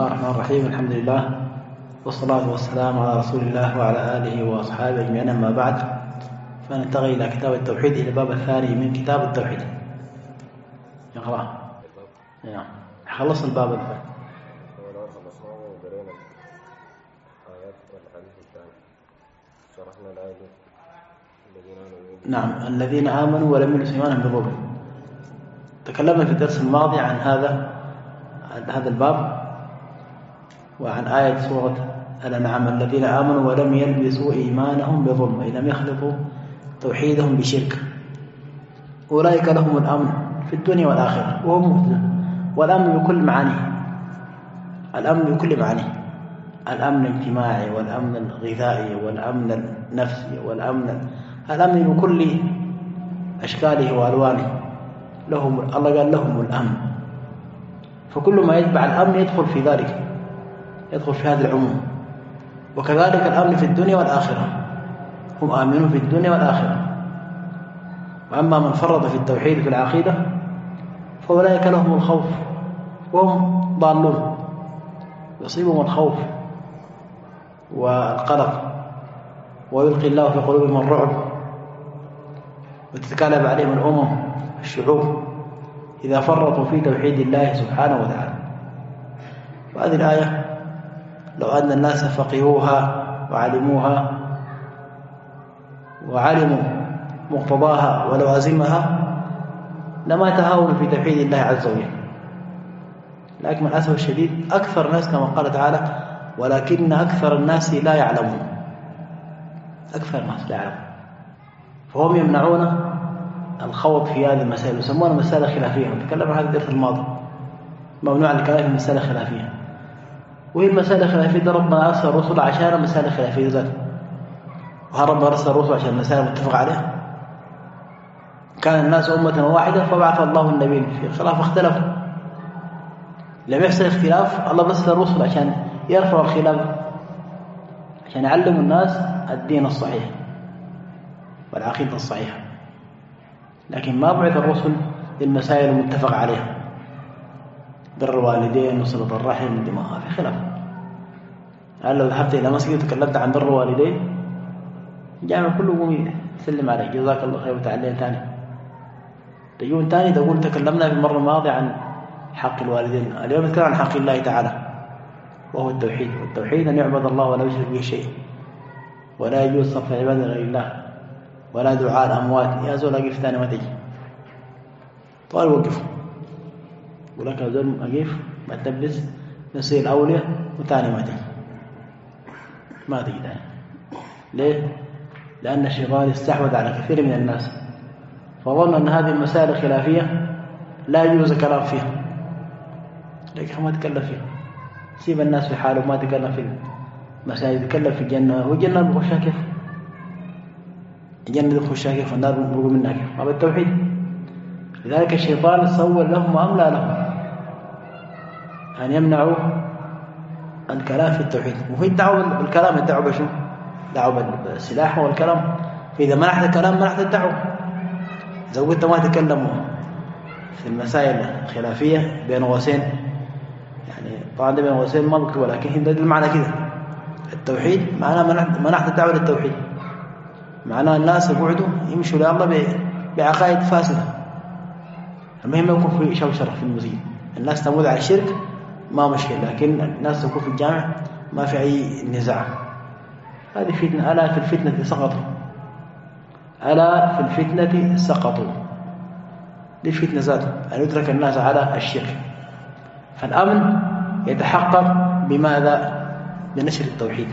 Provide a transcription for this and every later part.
الله الرحمن الرحيم. الحمد لله والصلاة والسلام على رسول الله وعلى آله وأصحابه أجمعين. أما بعد، فننتقل إلى كتاب التوحيد، إلى الباب الثاني من كتاب التوحيد. يقرأ. نعم، خلصنا الباب الثاني. نعم، الذين آمنوا ولم يلبسوا إيمانهم بظلم. تكلمنا في الدرس الماضي عن هذا الباب وعن آية سورة الأنعام: الذين آمنوا ولم يلبسوا إيمانهم بظلم، أي لم يخلطوا توحيدهم بشرك، أولئك لهم الأمن في الدنيا والآخرة وهم مهتدون. والأمن بكل معانيه، الأمن بكل معانيه: الأمن الاجتماعي، والأمن الغذائي، والأمن النفسي، الأمن بكل أشكاله وألوانه. الله قال لهم الأمن، فكل ما يتبع الأمن يدخل في ذلك، يدخل في هذا العموم. وكذلك الأمن في الدنيا والآخرة، هم آمنون في الدنيا والآخرة. وأما من فرط في التوحيد في العقيدة فأولئك لهم الخوف وهم ضالون، يصيبهم الخوف والقلق، ويلقي الله في قلوبهم الرعب، وتتكالب عليهم الأمم الشعوب إذا فرطوا في توحيد الله سبحانه وتعالى. وهذه الآية لو أن الناس فقهوها وعلموها وعلموا مقتضاها ولوازمها لما تهاونوا في توحيد الله عز وجل. لكن من الأسف الشديد أكثر الناس كما قال تعالى: ولكن أكثر الناس لا يعلمون. أكثر الناس لا يعلمون، فهم يمنعون الخوض في هذه المسائل، يسمونها مسائل خلافية. تكلمنا عن هذا الدرس الماضي: ممنوع الكلام في المسائل الخلافية. وهي المسائل الخلافية ده ربنا أرسل الرسل عشان مسائل خلافية ذات. وهل ربنا أرسل الرسل عشان مسائل متفق عليها؟ كان الناس أمة واحدة فبعث الله النبيين في خلاف اختلفوا. لم يحصل اختلاف، الله أرسل الرسل عشان يرفع الخلاف، عشان يعلموا الناس الدين الصحيح والعقيدة الصحيحة. لكن ما بعث الرسل للمسائل المتفق عليها: بر الوالدين وصلة الرحم، دماء، في خلاف. قال لو ذهبت إلى مسجد وتكلمت عن بر الوالدين الجامع كله يقوم يسلم عليك: جزاك الله خير، وتعلم ثاني. تجون ثاني تقول تكلمنا في المرة الماضية عن حق الوالدين، اليوم نتكلم عن حق الله تعالى وهو التوحيد. والتوحيد أن يعبد الله ولا يشرك به شيء، ولا يجوز صرف عباد غير الله، ولا دعاء الأموات. يا زول أقف ثاني ما تجي، طوال وقفوا، يقول لك يا زول أقف ما تلبس نسي الأولياء وثاني ما تجي، ما تجي ثاني. ليه؟ لأن الشيطان استحوذ على كثير من الناس، فظن أن هذه المسائل الخلافية لا يجوز الكلام فيها، لكن ما تكلم فيها. سيب الناس في حاله، ما تكلم في المسائل، يتكلم في الجنة. والجنة بخشها كيف؟ الجنة بخشها كيف؟ والنار بخرج منها كيف؟ ما بالتوحيد. لذلك الشيطان صور لهم وأملى لهم أن يمنعوا الكلام في التوحيد. وفي الدعوة بالكلام، الدعوة بشو؟ دعوة بالسلاح والكلام. فإذا منحت الكلام منحت الدعوة. إذا قلت ما تكلموا في المسائل الخلافية بين قوسين، يعني طبعا ده بين قوسين ما بكتب، ولكن ده المعنى كده: التوحيد معناه منحت الدعوة للتوحيد، معناه الناس يقعدوا يمشوا لله بعقائد فاسدة. المهم يكون في شوشرة في المسجد، الناس تموت على الشرك ما مشكلة، لكن الناس تكون في الجامع ما في أي نزاع. هذه فتنة. ألا في الفتنة سقطوا، ألا في الفتنة سقطوا. دي فتنة ذاته أن يترك الناس على الشرك. فالأمن يتحقق بماذا؟ بنشر التوحيد،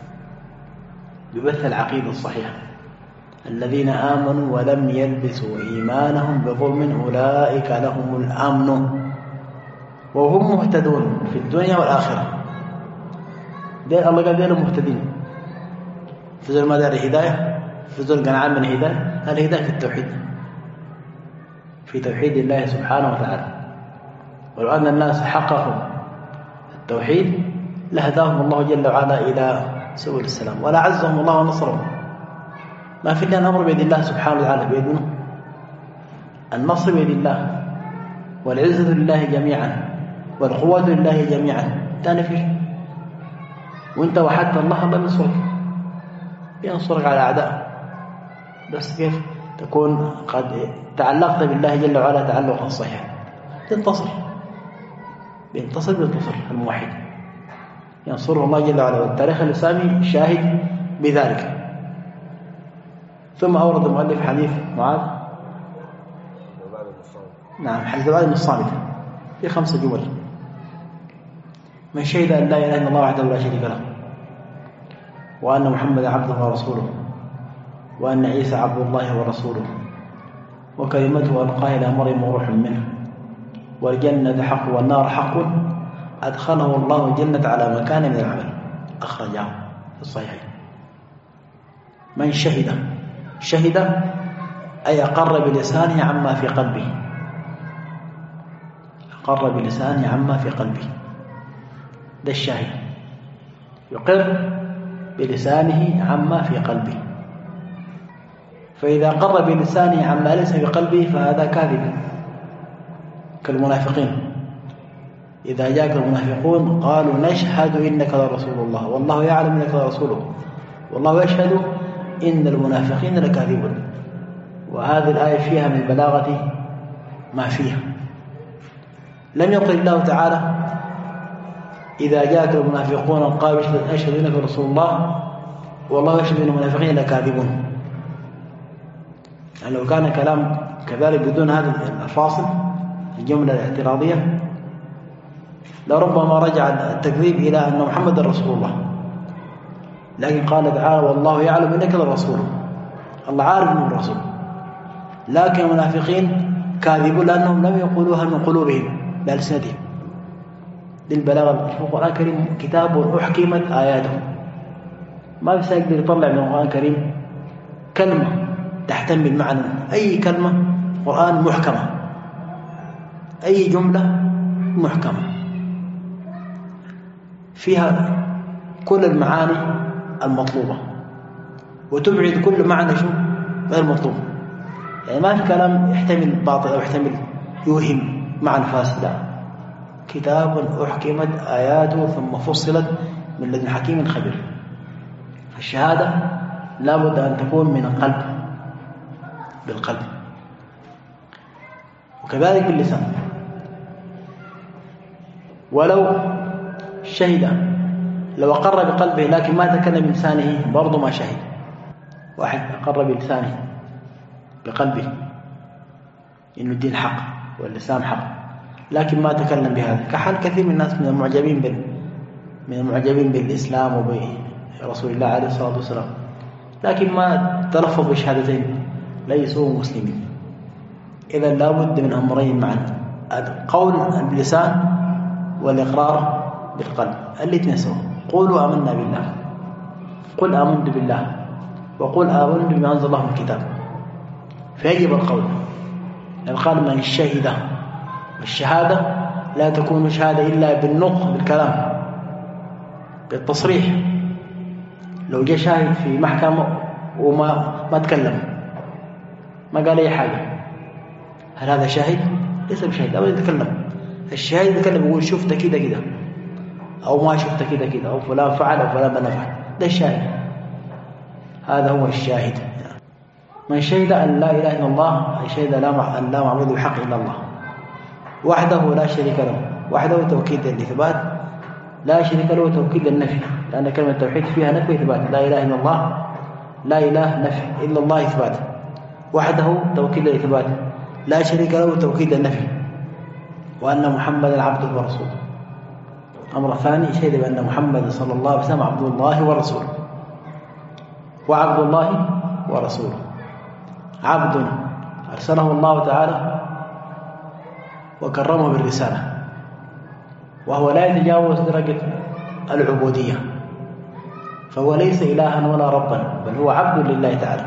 ببث العقيدة الصحيحة: الذين آمنوا ولم يلبسوا إيمانهم بظلم أولئك لهم الأمن وهم مهتدون في الدنيا والآخرة. الله قال ديلهم مهتدين. فزول ما دار الهداية، فزول قنعان من الهداية. الهداية في التوحيد، في توحيد الله سبحانه وتعالى. ولو أن الناس حققوا التوحيد لهداهم الله جل وعلا إلى سبل السلام، ولا عزهم الله ونصرهم. ما في إلا الأمر بيد الله سبحانه وتعالى، بيدنا النصر بيد الله، والعزة لله جميعا، والقوة لله جميعا. تاني فيش. وانت وحدت الله، الله ينصرك على أعداء. بس كيف تكون قد تعلقت بالله جل وعلا تعلقا صحيحا تنتصر. بينتصر الموحد ينصره الله جل وعلا، والتاريخ الإسلامي شاهد بذلك. ثم أورد المؤلف حديث معاذ، نعم، حديث معاذ بن الصامت في 5 جمل: من شهد أن لا إله إلا الله وحده لا شريك له، وأن محمدا عبده ورسوله، وأن عيسى عبد الله ورسوله، وكلمته ألقاها إلى مريم وروح منه، والجنة حق والنار حق، أدخله الله الجنة على مكان من العمل. أخرجاه في الصحيحين. من شهد أي أقر بلسانه عما في قلبه، أقر بلسانه عما في قلبه، ده الشاهد، يقر بلسانه عما في قلبه. فإذا قر بلسانه عما ليس في قلبه فهذا كاذب، كالمنافقين. إذا جاءك المنافقون قالوا نشهد إنك لرسول الله والله يعلم إنك لرسوله والله يشهد إن المنافقين لكاذبون. وهذه الآية فيها من البلاغة ما فيها. لم يقل الله تعالى إذا جاءك المنافقون قالوا أشهد إنك رسول الله والله يشهد إن المنافقين لكاذبون. يعني لو كان كلام كذلك بدون هذا الفاصل الجملة الاعتراضية لربما رجع التكذيب إلى أن محمد رسول الله، لكن قال تعالى والله يعلم إنك لرسول، الله عارف أنه الرسول، لكن المنافقين كاذبون لأنهم لم يقولوها من قلوبهم بألسنتهم. للبلاغة القرآن الكريم كتاب أحكمت آياته، ما بيقدر يطلع من القرآن الكريم كلمة تحتمل معنى. أي كلمة القرآن محكمة، أي جملة محكمة فيها كل المعاني المطلوبة وتبعد كل معنى غير مطلوب. يعني ما في كلام يحتمل باطل أو يحتمل يوهم معنى فاسد، لا، كتاب أحكمت آياته ثم فصلت من لدن حكيم خبير. فالشهادة لابد أن تكون من القلب، بالقلب، وكذلك باللسان. ولو شهد، لو أقر بقلبه لكن ما تكلم بلسانه برضو ما شهد. واحد أقر بلسانه بقلبه إنه الدين حق واللسان حق، لكن ما تكلم بهذا، كحال كثير من الناس من المعجبين بالإسلام وبرسول الله عليه الصلاة والسلام، لكن ما تلفظ بشهادتين ليسوا مسلمين. إذا لابد من أمرين معا: القول باللسان والإقرار بالقلب، الاثنين سوا. قولوا آمنا بالله، قل آمنت بالله، وقل آمنت بما أنزل الله من الكتاب. فيجب القول. قال من شهد، والشهادة لا تكون شهادة إلا بالنطق بالكلام بالتصريح. لو جاء شاهد في محكمة وما تكلم، ما قال أي حاجة، هل هذا شاهد؟ ليس بشاهد، أو يتكلم. الشاهد يتكلم يقول شفت كده كده، أو ما شفت كده كده، أو فلان فعل أو فلان ما فعل، ده الشاهد. هذا هو الشاهد. من شهد أن لا إله إلا الله، أي شهد أن لا معبود بحق إلا الله وحده لا شريك له. وحده توكيد للإثبات، لا شريك له توكيد للنفي، لأن كلمة التوحيد فيها نفي إثبات. لا إله إلا الله، لا إله نفي، إلا الله إثبات. وحده توكيد للإثبات، لا شريك له توكيد للنفي. وأن محمدا عبده ورسوله. أمر ثاني، شهد بأن محمد صلى الله عليه وسلم عبد الله ورسوله. وعبد الله ورسوله، عبد أرسله الله تعالى وكرمه بالرسالة، وهو لا يتجاوز درجة العبودية، فهو ليس إلها ولا ربا، بل هو عبد لله تعالى،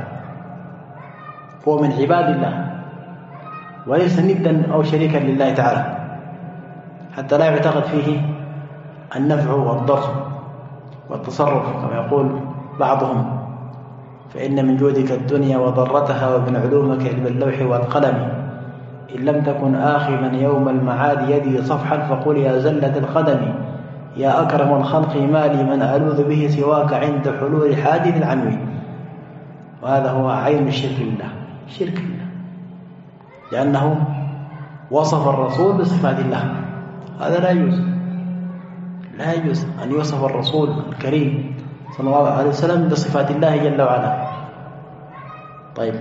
هو من عباد الله وليس ندا أو شريكا لله تعالى، حتى لا يعتقد فيه النفع والضر والتصرف كما يقول بعضهم: فإن من جودك الدنيا وضرتها، ومن علومك علم اللوح والقلم، إن لم تكن آخذا يوم المعاد يدي صفحا فقل يا زلة القدم، يا أكرم الخلق ما لي من ألوذ به سواك عند حلول حادث عنوي. وهذا هو عين الشرك بالله، شرك بالله، لأنه وصف الرسول بصفات الله. هذا لا يجوز، لا يجوز أن يوصف الرسول الكريم صلى الله عليه وسلم بصفات الله جل وعلا. طيب،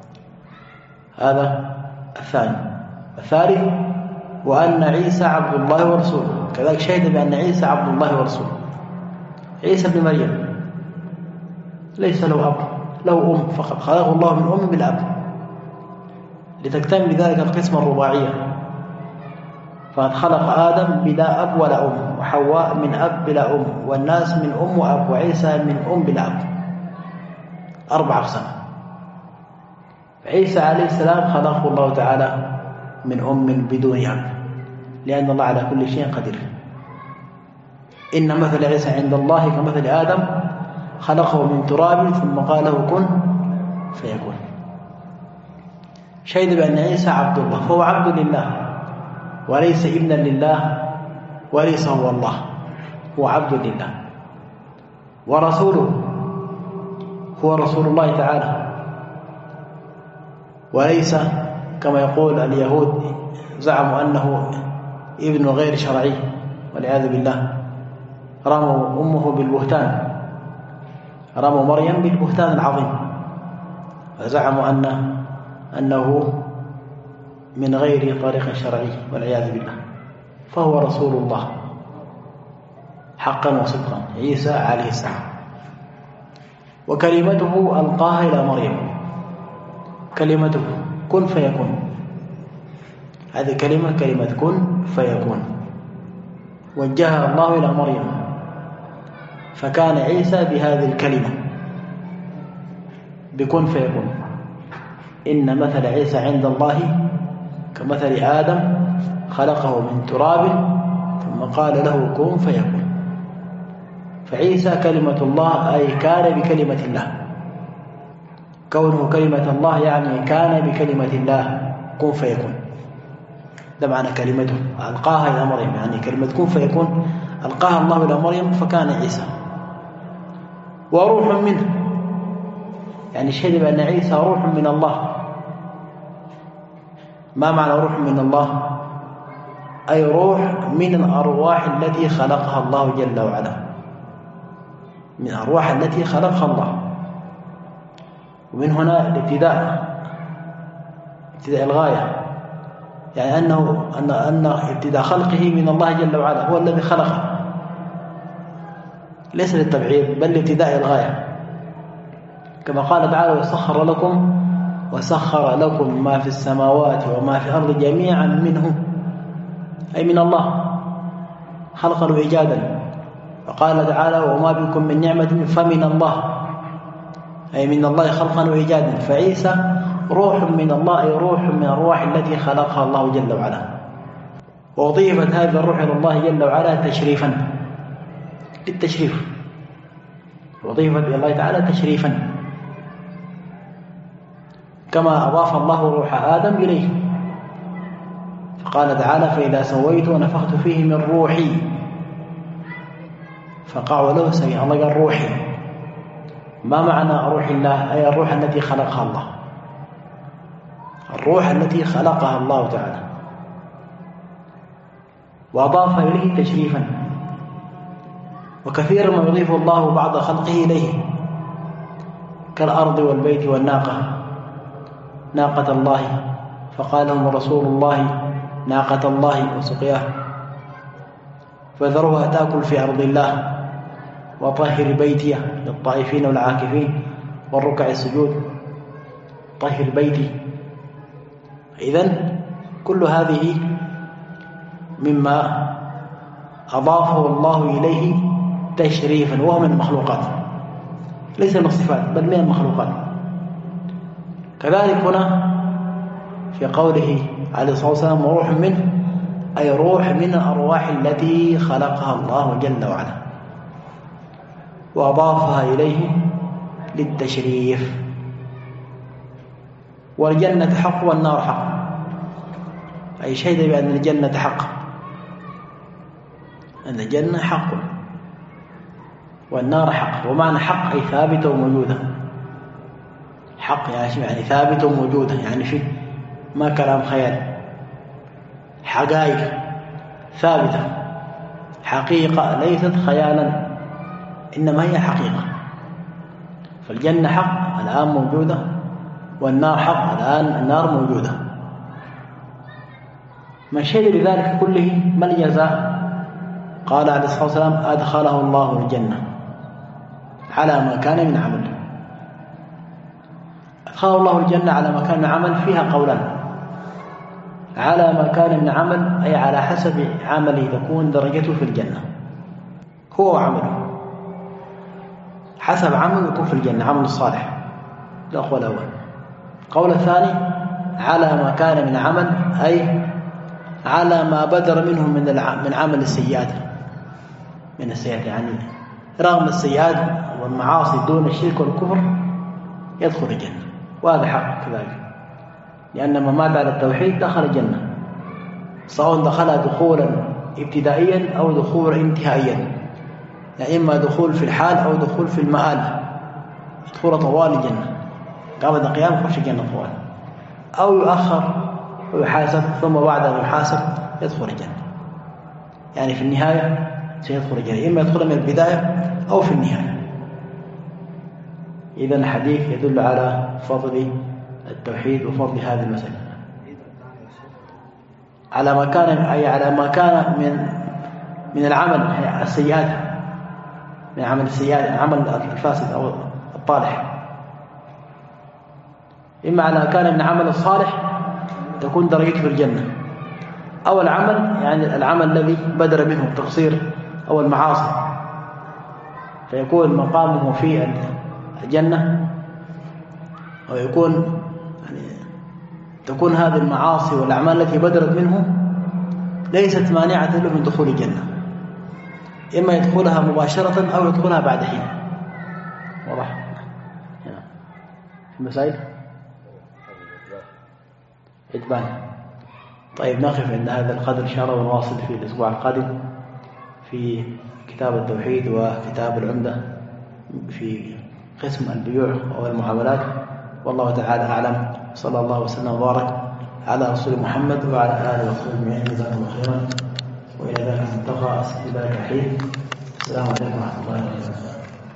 هذا الثاني. الثالث وأن عيسى عبد الله ورسوله، كذلك شهد بأن عيسى عبد الله ورسوله. عيسى بن مريم ليس له أب، له أم فقط، خلقه الله من أم بالأب لتكتمل بذلك القسمة الرباعية. فقد خلق آدم بلا أب ولا أم، وحواء من أب بلا أم، والناس من أم وأب، وعيسى من أم بلا أب. 4 أقسام. عيسى عليه السلام خلقه الله تعالى من أم بدون أب، لأن الله على كل شيء قدير. إن مثل عيسى عند الله كمثل آدم خلقه من تراب ثم قال له كن فيكون. شهد بأن عيسى عبد الله، فهو عبد لله وليس ابنا لله وليس هو الله، هو عبد لله. ورسوله هو رسول الله تعالى، وليس كما يقول اليهود زعموا أنه ابن غير شرعي والعياذ بالله. رموا أمه بالبهتان، رموا مريم بالبهتان العظيم، وزعموا أنه من غير طريق شرعي والعياذ بالله. فهو رسول الله حقا وصدقا، عيسى عليه السلام. وكلمته ألقاها إلى مريم، كلمته كن فيكون، هذه كلمة كن فيكون، وجهها الله إلى مريم، فكان عيسى بهذه الكلمة بكن فيكون. إن مثل عيسى عند الله كمثل آدم خلقه من تراب ثم قال له كن فيكون. فعيسى كلمة الله، أي كان بكلمة الله. كونه كلمة الله يعني كان بكلمة الله كن فيكون، ده معنى كلمته. ألقاها إلى مريم يعني كلمة كن فيكون ألقاها الله إلى مريم فكان عيسى. وروح منه، يعني شهد بأن عيسى روح من الله. ما معنى روح من الله؟ أي روح من الأرواح التي خلقها الله جل وعلا، من الأرواح التي خلقها الله. ومن هنا الابتداء، ابتداء الغاية، يعني أن ابتداء خلقه من الله جل وعلا، هو الذي خلقه، ليس للتبعيض بل لابتداء الغاية. كما قال تعالى وسخر لكم ما في السماوات وما في الأرض جميعا منه، أي من الله خلقا وإيجادا. وقال تعالى وما بكم من نعمة فمن الله، أي من الله خلقا وإيجادا. فعيسى روح من الله، أي روح من الأرواح التي خلقها الله جل وعلا. وأضيفت هذه الروح إلى الله جل وعلا تشريفا، للتشريف، وأضيفت إلى الله تعالى تشريفا، كما أضاف الله روح آدم إليه. فقال تعالى فإذا سويت ونفخت فيه من روحي فقعوا له سميعا. الله قال روحي. ما معنى روح الله؟ أي الروح التي خلقها الله، الروح التي خلقها الله تعالى، وأضاف إليه تشريفا. وكثيرا ما يضيف الله بعض خلقه إليه، كالأرض والبيت والناقة. ناقة الله فقال لهم رسول الله ناقة الله وسقياه، فذروها تأكل في أرض الله، وطهر بيتي للطائفين والعاكفين والركع السجود. طهر بيتي. إذن كل هذه مما أضافه الله إليه تشريفا، وهو من المخلوقات، ليس من الصفات بل من المخلوقات. كذلك هنا في قوله عليه الصلاة والسلام وروح منه، أي روح من الأرواح التي خلقها الله جل وعلا، وأضافها إليه للتشريف. والجنة حق والنار حق، أي شهد بأن الجنة حق أن الجنة حق والنار حق. ومعنى حق أي ثابتة وموجودة. حق يعني ثابتة وموجودة، يعني في ما كلام خيال، حقائق ثابتة، حقيقة ليست خيالا إنما هي حقيقة. فالجنة حق الآن موجودة، والنار حق الآن النار موجودة. من شهد بذلك كله ما الجزاء؟ قال عليه الصلاة والسلام أدخله الله الجنة على ما كان من عمل. أدخله الله الجنة على ما كان من عمل فيها قولان. على ما كان من عمل أي على حسب عمله تكون درجته في الجنة، هو عمله حسب عمله يكون في الجنة، عمل الصالح. ده القول الأول. القول الثاني على ما كان من عمل أي على ما بدر منه من عمل السيئات، من السيئات يعني رغم السيئات والمعاصي دون الشرك والكفر يدخل الجنة، وهذا حق كذلك، لأن من مات على التوحيد دخل الجنة، سواء دخلها دخولا ابتدائيا أو دخولا انتهائيا، يعني إما دخول في الحال أو دخول في المآل، دخول طوال الجنة قبل القيام يخش الجنة طوال، أو يؤخر ويحاسب ثم بعد أن يحاسب يدخل الجنة. يعني في النهاية سيدخل الجنة، إما يدخل من البداية أو في النهاية. إذن الحديث يدل على فضل التوحيد وفضل هذه المسألة. على ما كان أي على ما كان من العمل السيئات، من عمل السيئات، العمل الفاسد أو الطالح، إما على كان من عمل الصالح تكون درجته في الجنة، أو العمل يعني العمل الذي بدر منه التقصير أو المعاصي فيكون مقامه في الجنة، أو يكون يعني تكون هذه المعاصي والأعمال التي بدرت منه ليست مانعة له من دخول الجنة، إما يدخلها مباشرة أو يدخلها بعد حين. واضح؟ في مسائل إجبان. طيب نقف عند هذا القدر إن شاء الله، ونواصل في الأسبوع القادم في كتاب التوحيد وكتاب العمدة في قسم البيوع والمعاملات. والله تعالى أعلم. صلى الله وسلم وبارك على رسول محمد وعلى آله وصحبه أجمعين. جزاكم الله خيرا، وإلى ذلك نلتقى. أسأل الله الحين. السلام عليكم ورحمة الله وبركاته.